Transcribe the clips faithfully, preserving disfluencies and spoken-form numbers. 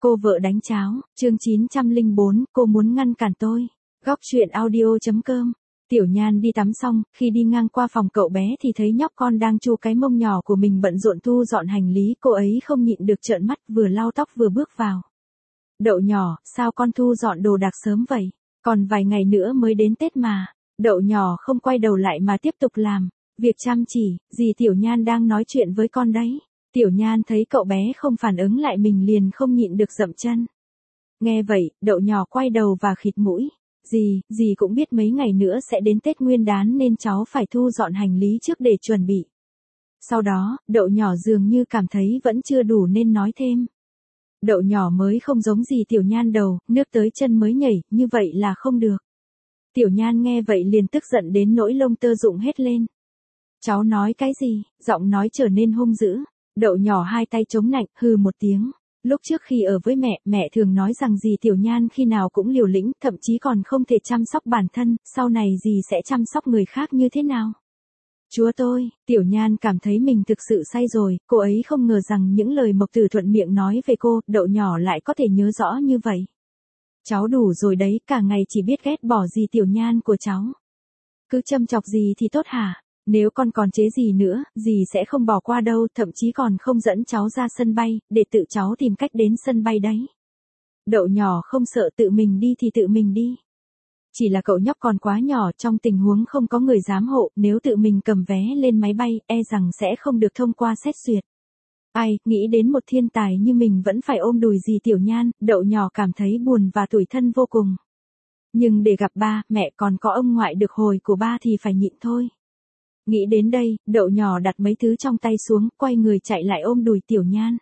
Cô vợ đánh cháo, chương chín trăm lẻ bốn, cô muốn ngăn cản tôi. Góc truyện audio.com. Tiểu Nhan đi tắm xong, khi đi ngang qua phòng cậu bé thì thấy nhóc con đang chu cái mông nhỏ của mình bận rộn thu dọn hành lý, cô ấy không nhịn được trợn mắt, vừa lau tóc vừa bước vào. Đậu nhỏ, sao con thu dọn đồ đạc sớm vậy? Còn vài ngày nữa mới đến Tết mà. Đậu nhỏ không quay đầu lại mà tiếp tục làm việc chăm chỉ. Dì Tiểu Nhan đang nói chuyện với con đấy. Tiểu Nhan thấy cậu bé không phản ứng lại mình liền không nhịn được dậm chân. Nghe vậy, đậu nhỏ quay đầu và khịt mũi. Dì, dì cũng biết mấy ngày nữa sẽ đến Tết Nguyên Đán nên cháu phải thu dọn hành lý trước để chuẩn bị. Sau đó, đậu nhỏ dường như cảm thấy vẫn chưa đủ nên nói thêm. Đậu nhỏ mới không giống gì Tiểu Nhan đầu, nước tới chân mới nhảy, như vậy là không được. Tiểu Nhan nghe vậy liền tức giận đến nỗi lông tơ rụng hết lên. Cháu nói cái gì? Giọng nói trở nên hung dữ. Đậu nhỏ hai tay chống nạnh, hừ một tiếng. Lúc trước khi ở với mẹ, mẹ thường nói rằng dì Tiểu Nhan khi nào cũng liều lĩnh, thậm chí còn không thể chăm sóc bản thân, sau này dì sẽ chăm sóc người khác như thế nào? Chúa tôi, Tiểu Nhan cảm thấy mình thực sự say rồi, cô ấy không ngờ rằng những lời Mộc Tử thuận miệng nói về cô, đậu nhỏ lại có thể nhớ rõ như vậy. Cháu đủ rồi đấy, cả ngày chỉ biết ghét bỏ dì Tiểu Nhan của cháu. Cứ châm chọc gì thì tốt hả? Nếu con còn chế gì nữa, dì sẽ không bỏ qua đâu, thậm chí còn không dẫn cháu ra sân bay, để tự cháu tìm cách đến sân bay đấy. Đậu nhỏ không sợ tự mình đi thì tự mình đi. Chỉ là cậu nhóc còn quá nhỏ, trong tình huống không có người giám hộ, nếu tự mình cầm vé lên máy bay, e rằng sẽ không được thông qua xét duyệt. Ai, nghĩ đến một thiên tài như mình vẫn phải ôm đùi dì Tiểu Nhan, đậu nhỏ cảm thấy buồn và tủi thân vô cùng. Nhưng để gặp ba, mẹ còn có ông ngoại được hồi của ba thì phải nhịn thôi. Nghĩ đến đây, đậu nhỏ đặt mấy thứ trong tay xuống, quay người chạy lại ôm đùi Tiểu Nhan.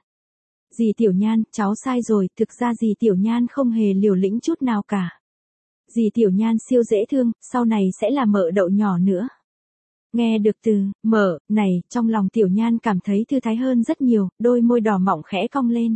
Dì Tiểu Nhan, cháu sai rồi, thực ra dì Tiểu Nhan không hề liều lĩnh chút nào cả. Dì Tiểu Nhan siêu dễ thương, sau này sẽ là mợ đậu nhỏ nữa. Nghe được từ mợ này, trong lòng Tiểu Nhan cảm thấy thư thái hơn rất nhiều, đôi môi đỏ mọng khẽ cong lên.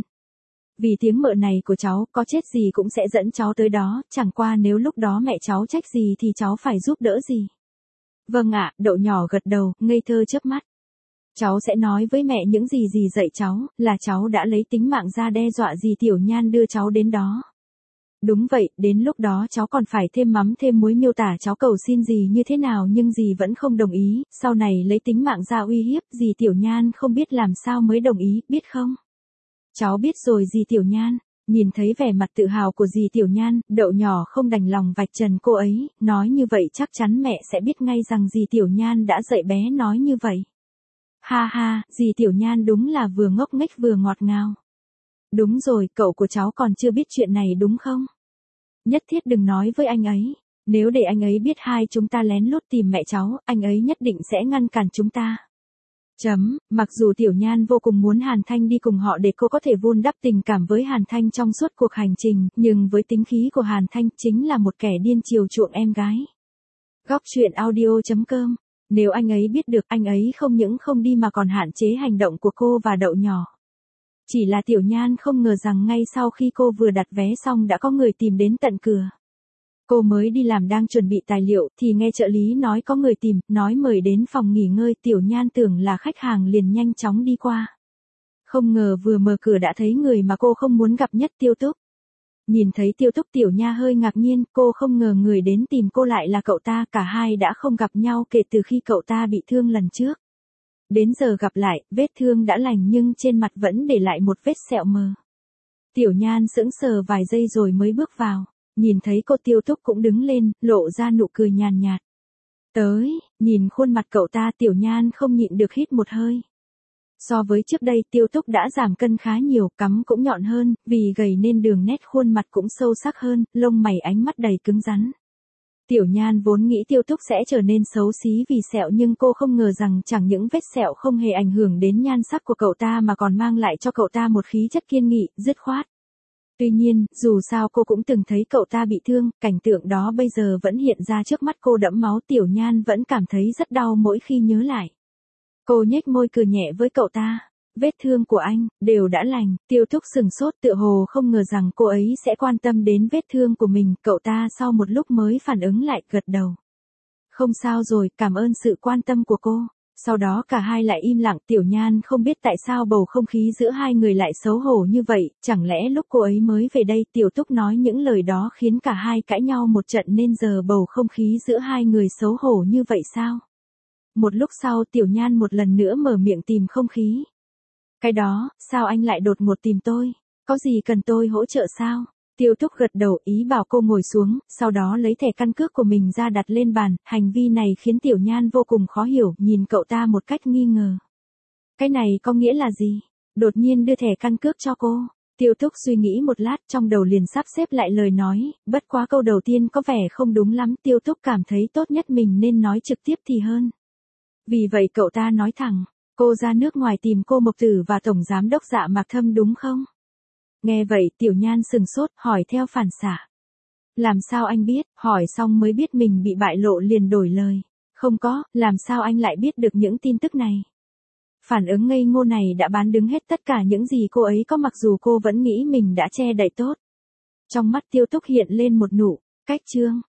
Vì tiếng mợ này của cháu, có chết gì cũng sẽ dẫn cháu tới đó, chẳng qua nếu lúc đó mẹ cháu trách gì thì cháu phải giúp đỡ gì. Vâng ạ, đậu nhỏ gật đầu, ngây thơ chớp mắt. Cháu sẽ nói với mẹ những gì dì dạy cháu, là cháu đã lấy tính mạng ra đe dọa dì Tiểu Nhan đưa cháu đến đó. Đúng vậy, đến lúc đó cháu còn phải thêm mắm thêm muối miêu tả cháu cầu xin dì như thế nào nhưng dì vẫn không đồng ý, sau này lấy tính mạng ra uy hiếp, dì Tiểu Nhan không biết làm sao mới đồng ý, biết không? Cháu biết rồi dì Tiểu Nhan. Nhìn thấy vẻ mặt tự hào của dì Tiểu Nhan, đậu nhỏ không đành lòng vạch trần cô ấy, nói như vậy chắc chắn mẹ sẽ biết ngay rằng dì Tiểu Nhan đã dạy bé nói như vậy. Ha ha, dì Tiểu Nhan đúng là vừa ngốc nghếch vừa ngọt ngào. Đúng rồi, cậu của cháu còn chưa biết chuyện này đúng không? Nhất thiết đừng nói với anh ấy, nếu để anh ấy biết hai chúng ta lén lút tìm mẹ cháu, anh ấy nhất định sẽ ngăn cản chúng ta. Chấm, mặc dù Tiểu Nhan vô cùng muốn Hàn Thanh đi cùng họ để cô có thể vun đắp tình cảm với Hàn Thanh trong suốt cuộc hành trình, nhưng với tính khí của Hàn Thanh chính là một kẻ điên chiều chuộng em gái. Góc truyện audio.com. Nếu anh ấy biết được anh ấy không những không đi mà còn hạn chế hành động của cô và đậu nhỏ. Chỉ là Tiểu Nhan không ngờ rằng ngay sau khi cô vừa đặt vé xong đã có người tìm đến tận cửa. Cô mới đi làm đang chuẩn bị tài liệu thì nghe trợ lý nói có người tìm, nói mời đến phòng nghỉ ngơi, Tiểu Nhan tưởng là khách hàng liền nhanh chóng đi qua. Không ngờ vừa mở cửa đã thấy người mà cô không muốn gặp nhất, Tiêu Túc. Nhìn thấy Tiêu Túc Tiểu Nha hơi ngạc nhiên, cô không ngờ người đến tìm cô lại là cậu ta, cả hai đã không gặp nhau kể từ khi cậu ta bị thương lần trước. Đến giờ gặp lại, vết thương đã lành nhưng trên mặt vẫn để lại một vết sẹo mờ. Tiểu Nhan sững sờ vài giây rồi mới bước vào. Nhìn thấy cô, Tiêu Túc cũng đứng lên, lộ ra nụ cười nhàn nhạt. Tới, nhìn khuôn mặt cậu ta, Tiểu Nhan không nhịn được hít một hơi. So với trước đây, Tiêu Túc đã giảm cân khá nhiều, cắm cũng nhọn hơn, vì gầy nên đường nét khuôn mặt cũng sâu sắc hơn, lông mày ánh mắt đầy cứng rắn. Tiểu Nhan vốn nghĩ Tiêu Túc sẽ trở nên xấu xí vì sẹo nhưng cô không ngờ rằng chẳng những vết sẹo không hề ảnh hưởng đến nhan sắc của cậu ta mà còn mang lại cho cậu ta một khí chất kiên nghị, dứt khoát. Tuy nhiên, dù sao cô cũng từng thấy cậu ta bị thương, cảnh tượng đó bây giờ vẫn hiện ra trước mắt cô đẫm máu, Tiểu Nhan vẫn cảm thấy rất đau mỗi khi nhớ lại. Cô nhếch môi cười nhẹ với cậu ta. Vết thương của anh, đều đã lành. Tiêu Túc sừng sốt, tựa hồ không ngờ rằng cô ấy sẽ quan tâm đến vết thương của mình, cậu ta sau một lúc mới phản ứng lại, gật đầu. Không sao rồi, cảm ơn sự quan tâm của cô. Sau đó cả hai lại im lặng, Tiểu Nhan không biết tại sao bầu không khí giữa hai người lại xấu hổ như vậy, chẳng lẽ lúc cô ấy mới về đây Tiểu Túc nói những lời đó khiến cả hai cãi nhau một trận nên giờ bầu không khí giữa hai người xấu hổ như vậy sao? Một lúc sau Tiểu Nhan một lần nữa mở miệng tìm không khí. Cái đó, sao anh lại đột ngột tìm tôi? Có gì cần tôi hỗ trợ sao? Tiêu Túc gật đầu ý bảo cô ngồi xuống, sau đó lấy thẻ căn cước của mình ra đặt lên bàn, hành vi này khiến Tiểu Nhan vô cùng khó hiểu, nhìn cậu ta một cách nghi ngờ. Cái này có nghĩa là gì? Đột nhiên đưa thẻ căn cước cho cô. Tiêu Túc suy nghĩ một lát trong đầu liền sắp xếp lại lời nói, bất quá câu đầu tiên có vẻ không đúng lắm, Tiêu Túc cảm thấy tốt nhất mình nên nói trực tiếp thì hơn. Vì vậy cậu ta nói thẳng, cô ra nước ngoài tìm cô Mộc Tử và Tổng Giám đốc Dạ Mạc Thâm đúng không? Nghe vậy Tiểu Nhan sừng sốt, hỏi theo phản xạ. Làm sao anh biết? Hỏi xong mới biết mình bị bại lộ liền đổi lời. Không có, làm sao anh lại biết được những tin tức này? Phản ứng ngây ngô này đã bán đứng hết tất cả những gì cô ấy có, mặc dù cô vẫn nghĩ mình đã che đậy tốt. Trong mắt Tiêu Túc hiện lên một nụ cách trương.